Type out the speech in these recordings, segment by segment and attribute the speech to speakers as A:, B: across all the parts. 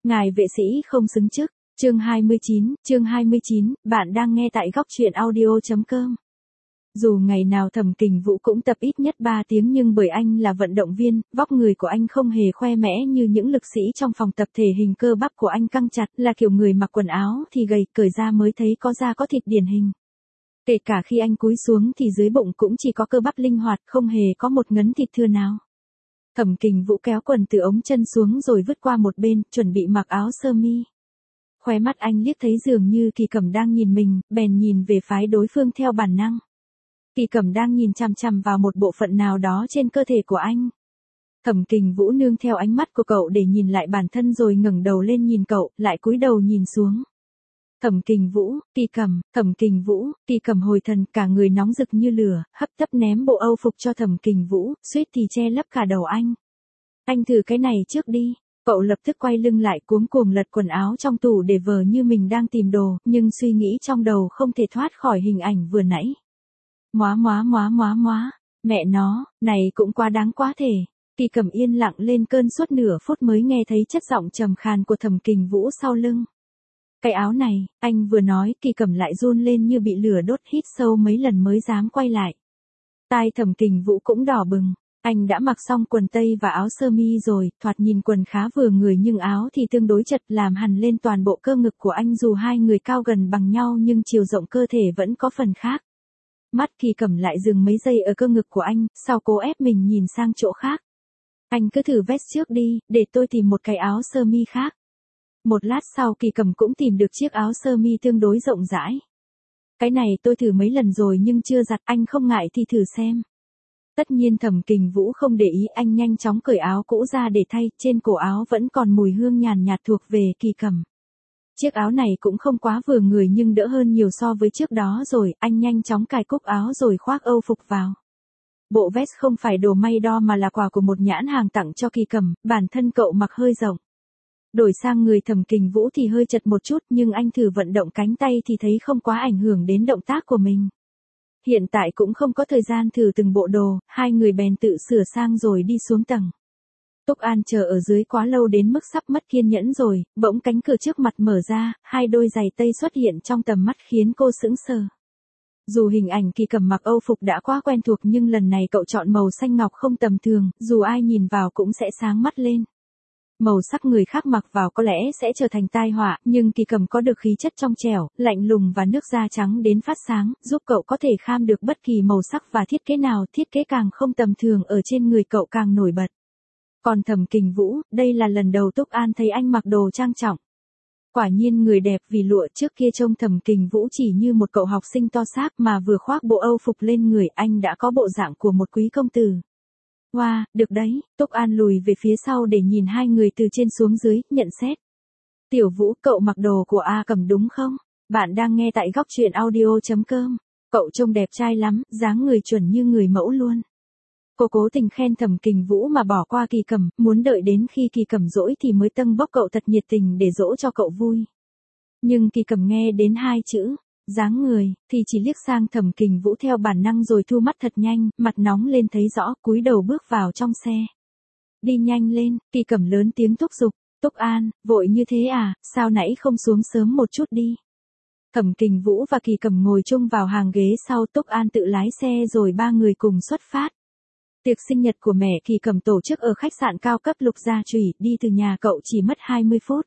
A: Ngài vệ sĩ không xứng chức. Chương 29, bạn đang nghe tại góc truyện audio.com. Dù ngày nào Thẩm Kình Vũ cũng tập ít nhất 3 tiếng nhưng bởi anh là vận động viên, vóc người của anh không hề khoe mẽ như những lực sĩ trong phòng tập thể hình, cơ bắp của anh căng chặt, là kiểu người mặc quần áo thì gầy, cởi ra mới thấy có da có thịt điển hình. Kể cả khi anh cúi xuống thì dưới bụng cũng chỉ có cơ bắp linh hoạt, không hề có một ngấn thịt thưa nào. Thẩm Kình Vũ kéo quần từ ống chân xuống rồi vứt qua một bên, chuẩn bị mặc áo sơ mi. Khóe mắt anh liếc thấy dường như Kỳ Cẩm đang nhìn mình, bèn nhìn về phái đối phương theo bản năng. Kỳ Cẩm đang nhìn chằm chằm vào một bộ phận nào đó trên cơ thể của anh. Thẩm Kình Vũ nương theo ánh mắt của cậu để nhìn lại bản thân rồi ngẩng đầu lên nhìn cậu, lại cúi đầu nhìn xuống. Thẩm Kình Vũ, Kỳ Cẩm, Thẩm Kình Vũ, Kỳ Cẩm hồi thần, cả người nóng rực như lửa, hấp tấp ném bộ âu phục cho Thẩm Kình Vũ, suýt thì che lấp cả đầu anh. Anh thử cái này trước đi. Cậu lập tức quay lưng lại cuống cuồng lật quần áo trong tủ để vờ như mình đang tìm đồ, nhưng suy nghĩ trong đầu không thể thoát khỏi hình ảnh vừa nãy. Mẹ nó, này cũng quá đáng quá thể. Kỳ Cẩm yên lặng lên cơn suốt nửa phút mới nghe thấy chất giọng trầm khàn của Thẩm Kình Vũ sau lưng. Cái áo này, anh vừa nói, Kỳ Cẩm lại run lên như bị lửa đốt, hít sâu mấy lần mới dám quay lại. Tai Thẩm Kình Vũ cũng đỏ bừng. Anh đã mặc xong quần tây và áo sơ mi rồi, thoạt nhìn quần khá vừa người nhưng áo thì tương đối chật, làm hằn lên toàn bộ cơ ngực của anh. Dù hai người cao gần bằng nhau nhưng chiều rộng cơ thể vẫn có phần khác. Mắt Kỳ Cẩm lại dừng mấy giây ở cơ ngực của anh, sau cố ép mình nhìn sang chỗ khác. Anh cứ thử vest trước đi, để tôi tìm một cái áo sơ mi khác. Một lát sau Kỳ Cẩm cũng tìm được chiếc áo sơ mi tương đối rộng rãi. Cái này tôi thử mấy lần rồi nhưng chưa giặt, anh không ngại thì thử xem. Tất nhiên Thẩm Kình Vũ không để ý, anh nhanh chóng cởi áo cũ ra để thay, trên cổ áo vẫn còn mùi hương nhàn nhạt thuộc về Kỳ Cẩm. Chiếc áo này cũng không quá vừa người nhưng đỡ hơn nhiều so với trước đó rồi, anh nhanh chóng cài cúc áo rồi khoác âu phục vào. Bộ vest không phải đồ may đo mà là quà của một nhãn hàng tặng cho Kỳ Cẩm, bản thân cậu mặc hơi rộng. Đổi sang người Thẩm Kình Vũ thì hơi chật một chút nhưng anh thử vận động cánh tay thì thấy không quá ảnh hưởng đến động tác của mình. Hiện tại cũng không có thời gian thử từng bộ đồ, hai người bèn tự sửa sang rồi đi xuống tầng. Túc An chờ ở dưới quá lâu đến mức sắp mất kiên nhẫn rồi, bỗng cánh cửa trước mặt mở ra, hai đôi giày tây xuất hiện trong tầm mắt khiến cô sững sờ. Dù hình ảnh Kỳ Cẩm mặc âu phục đã quá quen thuộc nhưng lần này cậu chọn màu xanh ngọc không tầm thường, dù ai nhìn vào cũng sẽ sáng mắt lên. Màu sắc người khác mặc vào có lẽ sẽ trở thành tai họa, nhưng Kỳ Cẩm có được khí chất trong trẻo, lạnh lùng và nước da trắng đến phát sáng, giúp cậu có thể kham được bất kỳ màu sắc và thiết kế nào, thiết kế càng không tầm thường ở trên người cậu càng nổi bật. Còn Thẩm Kình Vũ, đây là lần đầu Túc An thấy anh mặc đồ trang trọng. Quả nhiên người đẹp vì lụa, trước kia trông Thẩm Kình Vũ chỉ như một cậu học sinh to xác mà vừa khoác bộ âu phục lên người anh đã có bộ dạng của một quý công tử. Wow, được đấy, Túc An lùi về phía sau để nhìn hai người từ trên xuống dưới, nhận xét. Tiểu Vũ, cậu mặc đồ của A Cẩm đúng không? Bạn đang nghe tại góc truyện audio.com. Cậu trông đẹp trai lắm, dáng người chuẩn như người mẫu luôn. Cô cố tình khen Thẩm Kình Vũ mà bỏ qua Kỳ Cẩm, muốn đợi đến khi Kỳ Cẩm dỗi thì mới tâng bốc cậu thật nhiệt tình để dỗ cho cậu vui. Nhưng Kỳ Cẩm nghe đến hai chữ dáng người thì chỉ liếc sang Thẩm Kình Vũ theo bản năng rồi thu mắt thật nhanh, mặt nóng lên thấy rõ, cúi đầu bước vào trong xe. Đi nhanh lên, Kỳ Cẩm lớn tiếng thúc giục. Túc An, vội như thế à, sao nãy không xuống sớm một chút đi. Thẩm Kình Vũ và Kỳ Cẩm ngồi chung vào hàng ghế sau, Túc An tự lái xe rồi ba người cùng xuất phát. Tiệc sinh nhật của mẹ Kỳ Cẩm tổ chức ở khách sạn cao cấp Lục Gia Trùy, đi từ nhà cậu chỉ mất 20 phút.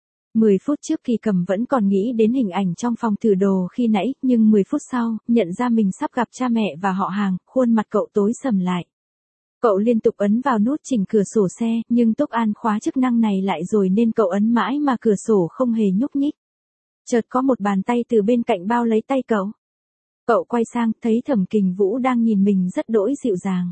A: 10 phút trước Kỳ Cẩm vẫn còn nghĩ đến hình ảnh trong phòng thử đồ khi nãy, nhưng 10 phút sau, nhận ra mình sắp gặp cha mẹ và họ hàng, khuôn mặt cậu tối sầm lại. Cậu liên tục ấn vào nút chỉnh cửa sổ xe, nhưng Túc An khóa chức năng này lại rồi nên cậu ấn mãi mà cửa sổ không hề nhúc nhích. Chợt có một bàn tay từ bên cạnh bao lấy tay cậu. Cậu quay sang, thấy Thẩm Kình Vũ đang nhìn mình rất đỗi dịu dàng.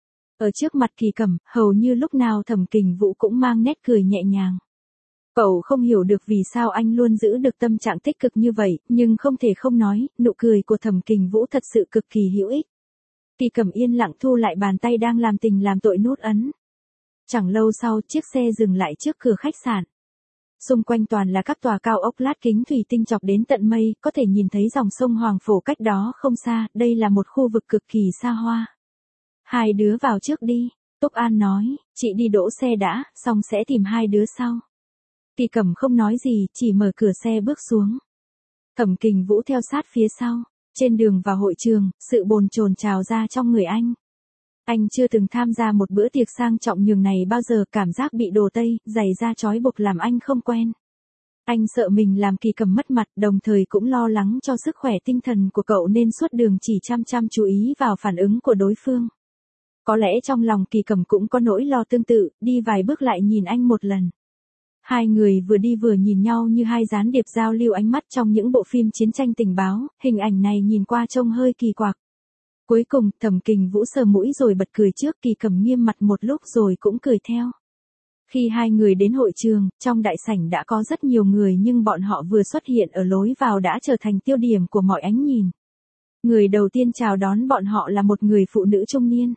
A: Ở trước mặt Kỳ Cẩm, hầu như lúc nào Thẩm Kình Vũ cũng mang nét cười nhẹ nhàng. Cậu không hiểu được vì sao anh luôn giữ được tâm trạng tích cực như vậy, nhưng không thể không nói, nụ cười của Thẩm Kình Vũ thật sự cực kỳ hữu ích. Kỳ Cẩm yên lặng thu lại bàn tay đang làm tình làm tội nút ấn. Chẳng lâu sau, chiếc xe dừng lại trước cửa khách sạn. Xung quanh toàn là các tòa cao ốc lát kính thủy tinh chọc đến tận mây, có thể nhìn thấy dòng sông Hoàng Phổ cách đó không xa, đây là một khu vực cực kỳ xa hoa. Hai đứa vào trước đi, Túc An nói, chị đi đỗ xe đã, xong sẽ tìm hai đứa sau. Kỳ Cẩm không nói gì, chỉ mở cửa xe bước xuống. Thẩm Kình Vũ theo sát phía sau. Trên đường vào hội trường, sự bồn chồn trào ra trong người anh. Anh chưa từng tham gia một bữa tiệc sang trọng nhường này bao giờ, cảm giác bị đồ tây, giày da trói buộc làm anh không quen. Anh sợ mình làm Kỳ Cẩm mất mặt, đồng thời cũng lo lắng cho sức khỏe tinh thần của cậu nên suốt đường chỉ chăm chăm chú ý vào phản ứng của đối phương. Có lẽ trong lòng Kỳ Cẩm cũng có nỗi lo tương tự, đi vài bước lại nhìn anh một lần. Hai người vừa đi vừa nhìn nhau như hai gián điệp giao lưu ánh mắt trong những bộ phim chiến tranh tình báo, hình ảnh này nhìn qua trông hơi kỳ quặc. Cuối cùng, Thẩm Kình Vũ sờ mũi rồi bật cười trước, Kỳ Cẩm nghiêm mặt một lúc rồi cũng cười theo. Khi hai người đến hội trường, trong đại sảnh đã có rất nhiều người nhưng bọn họ vừa xuất hiện ở lối vào đã trở thành tiêu điểm của mọi ánh nhìn. Người đầu tiên chào đón bọn họ là một người phụ nữ trung niên.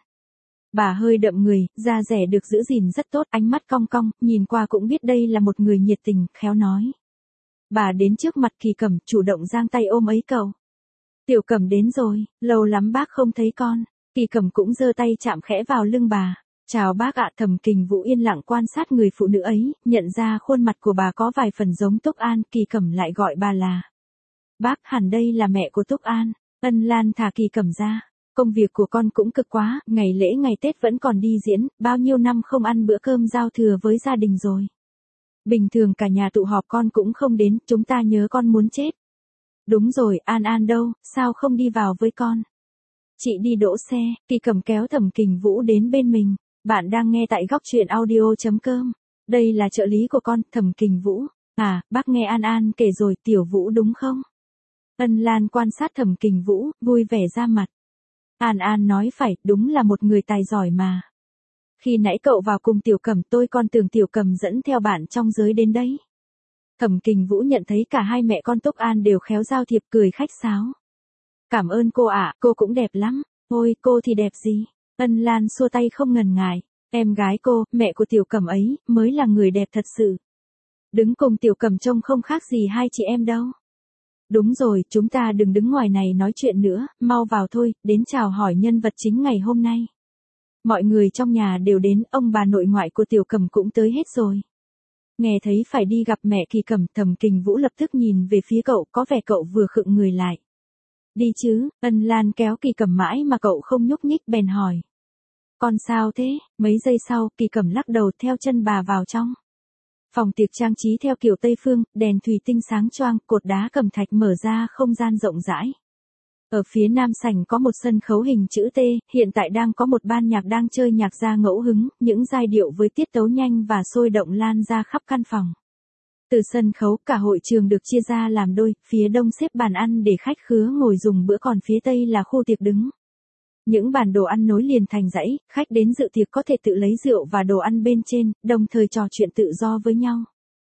A: Bà hơi đậm người, da dẻ được giữ gìn rất tốt, ánh mắt cong cong, nhìn qua cũng biết đây là một người nhiệt tình, khéo nói. Bà đến trước mặt Kỳ Cẩm, chủ động giang tay ôm ấy cậu. Tiểu Cẩm đến rồi, lâu lắm bác không thấy con. Kỳ Cẩm cũng giơ tay chạm khẽ vào lưng bà. Chào bác ạ. Thẩm Kình Vũ yên lặng quan sát người phụ nữ ấy, nhận ra khuôn mặt của bà có vài phần giống Túc An, Kỳ Cẩm lại gọi bà là. Bác, hẳn đây là mẹ của Túc An. Ân Lan thả Kỳ Cẩm ra. Công việc của con cũng cực quá, ngày lễ ngày Tết vẫn còn đi diễn, bao nhiêu năm không ăn bữa cơm giao thừa với gia đình rồi. Bình thường cả nhà tụ họp con cũng không đến, chúng ta nhớ con muốn chết. Đúng rồi, An An đâu, sao không đi vào với con? Chị đi đỗ xe. Kỳ Cẩm kéo Thẩm Kình Vũ đến bên mình. Bạn đang nghe tại góc truyện audio.com. Đây là trợ lý của con, Thẩm Kình Vũ. À, bác nghe An An kể rồi, Tiểu Vũ đúng không? Ân Lan quan sát Thẩm Kình Vũ, vui vẻ ra mặt. An An nói phải, đúng là một người tài giỏi mà. Khi nãy cậu vào cùng Tiểu Cẩm, tôi còn tưởng Tiểu Cẩm dẫn theo bạn trong giới đến đấy. Thẩm Kình Vũ nhận thấy cả hai mẹ con Túc An đều khéo giao thiệp, cười khách sáo. Cảm ơn cô ạ, cô cũng đẹp lắm. Ôi, cô thì đẹp gì? Ân Lan xua tay không ngần ngại. Em gái cô, mẹ của Tiểu Cẩm ấy, mới là người đẹp thật sự. Đứng cùng Tiểu Cẩm trông không khác gì hai chị em đâu. Đúng rồi, chúng ta đừng đứng ngoài này nói chuyện nữa, mau vào thôi, đến chào hỏi nhân vật chính ngày hôm nay. Mọi người trong nhà đều đến, ông bà nội ngoại của Tiểu Cẩm cũng tới hết rồi. Nghe thấy phải đi gặp mẹ Kỳ Cẩm, Thẩm Kình Vũ lập tức nhìn về phía cậu, có vẻ cậu vừa khựng người lại. Đi chứ. Ân Lan kéo Kỳ Cẩm mãi mà cậu không nhúc nhích, bèn hỏi. Con sao thế? Mấy giây sau, Kỳ Cẩm lắc đầu theo chân bà vào trong. Phòng tiệc trang trí theo kiểu Tây Phương, đèn thủy tinh sáng choang, cột đá cẩm thạch mở ra không gian rộng rãi. Ở phía nam sảnh có một sân khấu hình chữ T, hiện tại đang có một ban nhạc đang chơi nhạc ra ngẫu hứng, những giai điệu với tiết tấu nhanh và sôi động lan ra khắp căn phòng. Từ sân khấu, cả hội trường được chia ra làm đôi, phía đông xếp bàn ăn để khách khứa ngồi dùng bữa, còn phía tây là khu tiệc đứng. Những bàn đồ ăn nối liền thành dãy, khách đến dự tiệc có thể tự lấy rượu và đồ ăn bên trên, đồng thời trò chuyện tự do với nhau.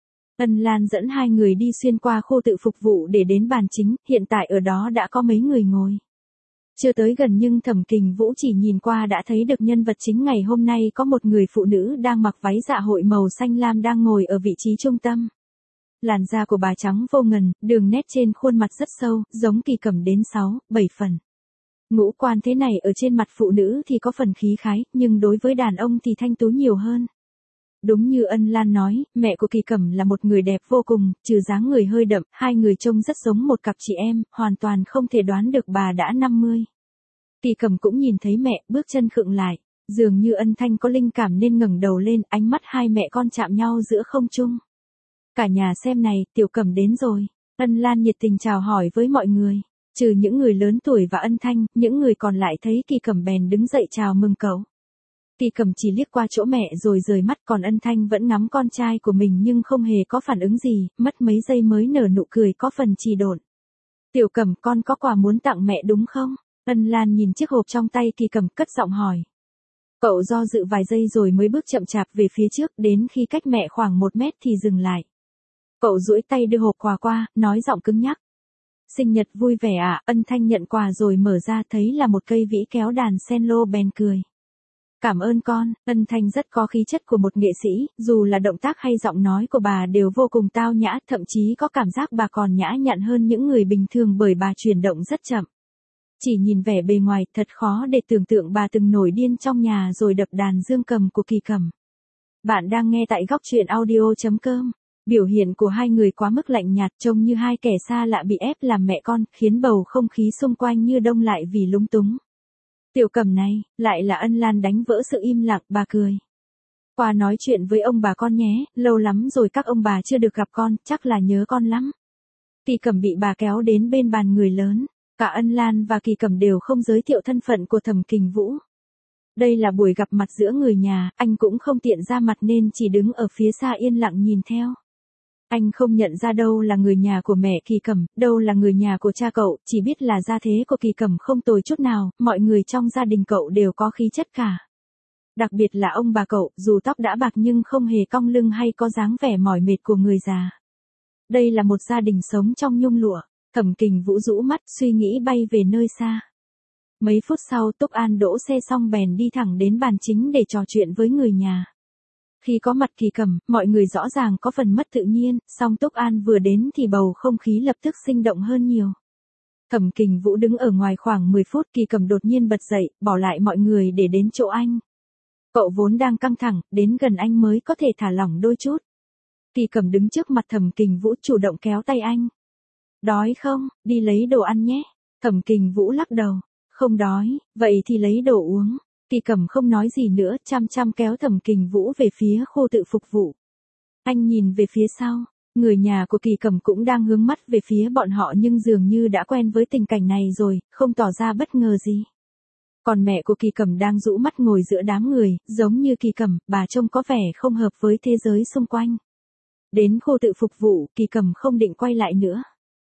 A: Ân Lan dẫn hai người đi xuyên qua khu tự phục vụ để đến bàn chính, hiện tại ở đó đã có mấy người ngồi. Chưa tới gần nhưng Thẩm Kình Vũ chỉ nhìn qua đã thấy được nhân vật chính ngày hôm nay, có một người phụ nữ đang mặc váy dạ hội màu xanh lam đang ngồi ở vị trí trung tâm. Làn da của bà trắng vô ngần, đường nét trên khuôn mặt rất sâu, giống Kỳ Cẩm đến 6, 7 phần. Ngũ quan thế này ở trên mặt phụ nữ thì có phần khí khái, nhưng đối với đàn ông thì thanh tú nhiều hơn. Đúng như Ân Lan nói, mẹ của Kỳ Cẩm là một người đẹp vô cùng, trừ dáng người hơi đậm, hai người trông rất giống một cặp chị em, hoàn toàn không thể đoán được bà đã 50. Kỳ Cẩm cũng nhìn thấy mẹ, bước chân khựng lại, dường như Ân Thanh có linh cảm nên ngẩng đầu lên, ánh mắt hai mẹ con chạm nhau giữa không trung. Cả nhà xem này, Tiểu Cẩm đến rồi. Ân Lan nhiệt tình chào hỏi với mọi người. Trừ những người lớn tuổi và Ân Thanh, những người còn lại thấy Kỳ Cẩm bèn đứng dậy chào mừng cậu. Kỳ Cẩm chỉ liếc qua chỗ mẹ rồi rời mắt, còn Ân Thanh vẫn ngắm con trai của mình nhưng không hề có phản ứng gì, mất mấy giây mới nở nụ cười có phần trì độn. Tiểu Cẩm, con có quà muốn tặng mẹ đúng không? Ân Lan nhìn chiếc hộp trong tay Kỳ Cẩm cất giọng hỏi. Cậu do dự vài giây rồi mới bước chậm chạp về phía trước, đến khi cách mẹ khoảng 1 mét thì dừng lại. Cậu duỗi tay đưa hộp quà qua, nói giọng cứng nhắc. Sinh nhật vui vẻ ạ. Ân Thanh nhận quà rồi mở ra thấy là một cây vĩ kéo đàn cello, bèn cười. Cảm ơn con. Ân Thanh rất có khí chất của một nghệ sĩ, dù là động tác hay giọng nói của bà đều vô cùng tao nhã, thậm chí có cảm giác bà còn nhã nhặn hơn những người bình thường bởi bà chuyển động rất chậm. Chỉ nhìn vẻ bề ngoài, thật khó để tưởng tượng bà từng nổi điên trong nhà rồi đập đàn dương cầm của Kỳ Cẩm. Bạn đang nghe tại góc truyện audio.com. Biểu hiện của hai người quá mức lạnh nhạt, trông như hai kẻ xa lạ bị ép làm mẹ con, khiến bầu không khí xung quanh như đông lại vì lúng túng. Tiểu Cẩm này, lại là Ân Lan đánh vỡ sự im lặng, bà cười. Qua nói chuyện với ông bà con nhé, lâu lắm rồi các ông bà chưa được gặp con, chắc là nhớ con lắm. Kỳ Cẩm bị bà kéo đến bên bàn người lớn, cả Ân Lan và Kỳ Cẩm đều không giới thiệu thân phận của Thẩm Kình Vũ. Đây là buổi gặp mặt giữa người nhà, anh cũng không tiện ra mặt nên chỉ đứng ở phía xa yên lặng nhìn theo. Anh không nhận ra đâu là người nhà của mẹ Kỳ Cẩm, đâu là người nhà của cha cậu, chỉ biết là gia thế của Kỳ Cẩm không tồi chút nào, mọi người trong gia đình cậu đều có khí chất cả. Đặc biệt là ông bà cậu, dù tóc đã bạc nhưng không hề cong lưng hay có dáng vẻ mỏi mệt của người già. Đây là một gia đình sống trong nhung lụa. Thẩm Kình Vũ rũ mắt, suy nghĩ bay về nơi xa. Mấy phút sau, Túc An đỗ xe xong bèn đi thẳng đến bàn chính để trò chuyện với người nhà. Khi có mặt Kỳ Cẩm, mọi người rõ ràng có phần mất tự nhiên, song Túc An vừa đến thì bầu không khí lập tức sinh động hơn nhiều. Thẩm Kình Vũ đứng ở ngoài khoảng 10 phút, Kỳ Cẩm đột nhiên bật dậy, bỏ lại mọi người để đến chỗ anh. Cậu vốn đang căng thẳng, đến gần anh mới có thể thả lỏng đôi chút. Kỳ Cẩm đứng trước mặt Thẩm Kình Vũ chủ động kéo tay anh. Đói không, đi lấy đồ ăn nhé. Thẩm Kình Vũ lắc đầu. Không đói, vậy thì lấy đồ uống. Kỳ Cẩm không nói gì nữa, chăm chăm kéo Thẩm Kình Vũ về phía khu tự phục vụ. Anh nhìn về phía sau, người nhà của Kỳ Cẩm cũng đang hướng mắt về phía bọn họ nhưng dường như đã quen với tình cảnh này rồi, không tỏ ra bất ngờ gì. Còn mẹ của Kỳ Cẩm đang rũ mắt ngồi giữa đám người, giống như Kỳ Cẩm, bà trông có vẻ không hợp với thế giới xung quanh. Đến khu tự phục vụ, Kỳ Cẩm không định quay lại nữa.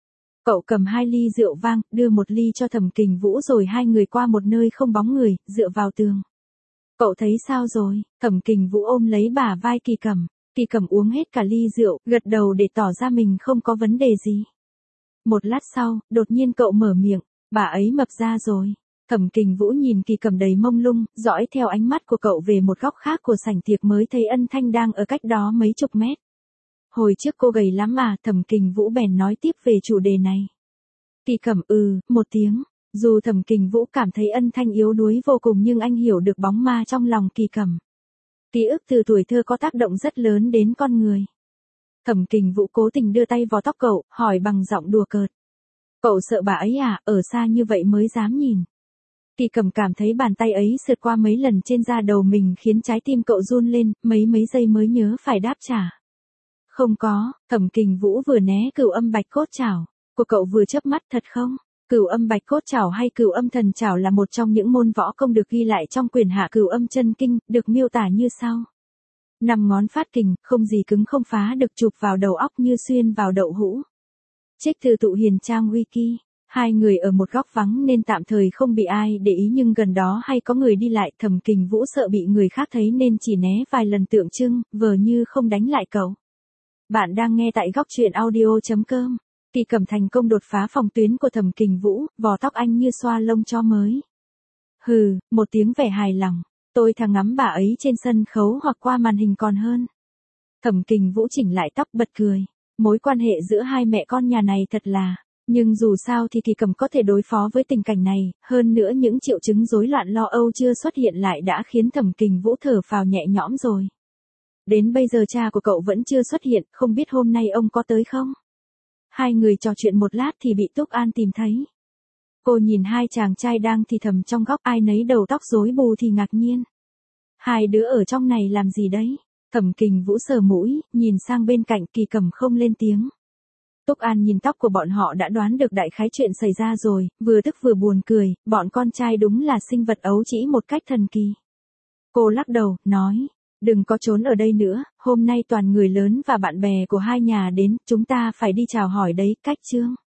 A: Cậu cầm 2 ly rượu vang, đưa 1 ly cho Thẩm Kình Vũ rồi hai người qua một nơi không bóng người, dựa vào tường. Cậu thấy sao rồi? Thẩm Kình Vũ ôm lấy bả vai Kỳ Cẩm. Kỳ Cẩm uống hết cả ly rượu, gật đầu để tỏ ra mình không có vấn đề gì. Một lát sau, đột nhiên cậu mở miệng, bà ấy mập ra rồi. Thẩm Kình Vũ nhìn Kỳ Cẩm đầy mông lung, dõi theo ánh mắt của cậu về một góc khác của sảnh tiệc mới thấy Ân Thanh đang ở cách đó mấy chục mét. Hồi trước cô gầy lắm à, Thẩm Kình Vũ bèn nói tiếp về chủ đề này. Kỳ Cẩm một tiếng, dù Thẩm Kình Vũ cảm thấy Ân Thanh yếu đuối vô cùng nhưng anh hiểu được bóng ma trong lòng Kỳ Cẩm. Ký ức từ tuổi thơ có tác động rất lớn đến con người. Thẩm Kình Vũ cố tình đưa tay vào tóc cậu, hỏi bằng giọng đùa cợt. Cậu sợ bà ấy à, ở xa như vậy mới dám nhìn. Kỳ Cẩm cảm thấy bàn tay ấy sượt qua mấy lần trên da đầu mình khiến trái tim cậu run lên, mấy giây mới nhớ phải đáp trả. Không có, Thẩm Kình Vũ vừa né Cửu Âm Bạch Cốt Trảo của cậu vừa chớp mắt, thật không? Cửu Âm Bạch Cốt Trảo hay Cửu Âm Thần Trảo là một trong những môn võ công được ghi lại trong quyển Hạ Cửu Âm Chân Kinh, được miêu tả như sau. 5 ngón phát kình, không gì cứng không phá được, chụp vào đầu óc như xuyên vào đậu hũ. Trích từ Tụ Hiền Trang Wiki. Hai người ở một góc vắng nên tạm thời không bị ai để ý nhưng gần đó hay có người đi lại. Thẩm Kình Vũ sợ bị người khác thấy nên chỉ né vài lần tượng trưng, vờ như không đánh lại cậu. Bạn đang nghe tại góc truyện audio.com. Kỳ Cẩm thành công đột phá phòng tuyến của Thẩm Kình Vũ, vò tóc anh như xoa lông chó mới. Hừ, một tiếng vẻ hài lòng. Tôi thà ngắm bà ấy trên sân khấu hoặc qua màn hình còn hơn. Thẩm Kình Vũ chỉnh lại tóc bật cười. Mối quan hệ giữa hai mẹ con nhà này thật là. Nhưng dù sao thì Kỳ Cẩm có thể đối phó với tình cảnh này, hơn nữa những triệu chứng rối loạn lo âu chưa xuất hiện lại đã khiến Thẩm Kình Vũ thở phào nhẹ nhõm rồi. Đến bây giờ cha của cậu vẫn chưa xuất hiện, không biết hôm nay ông có tới không? Hai người trò chuyện một lát thì bị Túc An tìm thấy. Cô nhìn hai chàng trai đang thì thầm trong góc, ai nấy đầu tóc rối bù thì ngạc nhiên. Hai đứa ở trong này làm gì đấy? Thẩm Kình Vũ sờ mũi, nhìn sang bên cạnh. Kỳ Cẩm không lên tiếng. Túc An nhìn tóc của bọn họ đã đoán được đại khái chuyện xảy ra rồi, vừa tức vừa buồn cười, bọn con trai đúng là sinh vật ấu trĩ một cách thần kỳ. Cô lắc đầu, nói, đừng có trốn ở đây nữa, hôm nay toàn người lớn và bạn bè của hai nhà đến, chúng ta phải đi chào hỏi đấy, Cách Trương.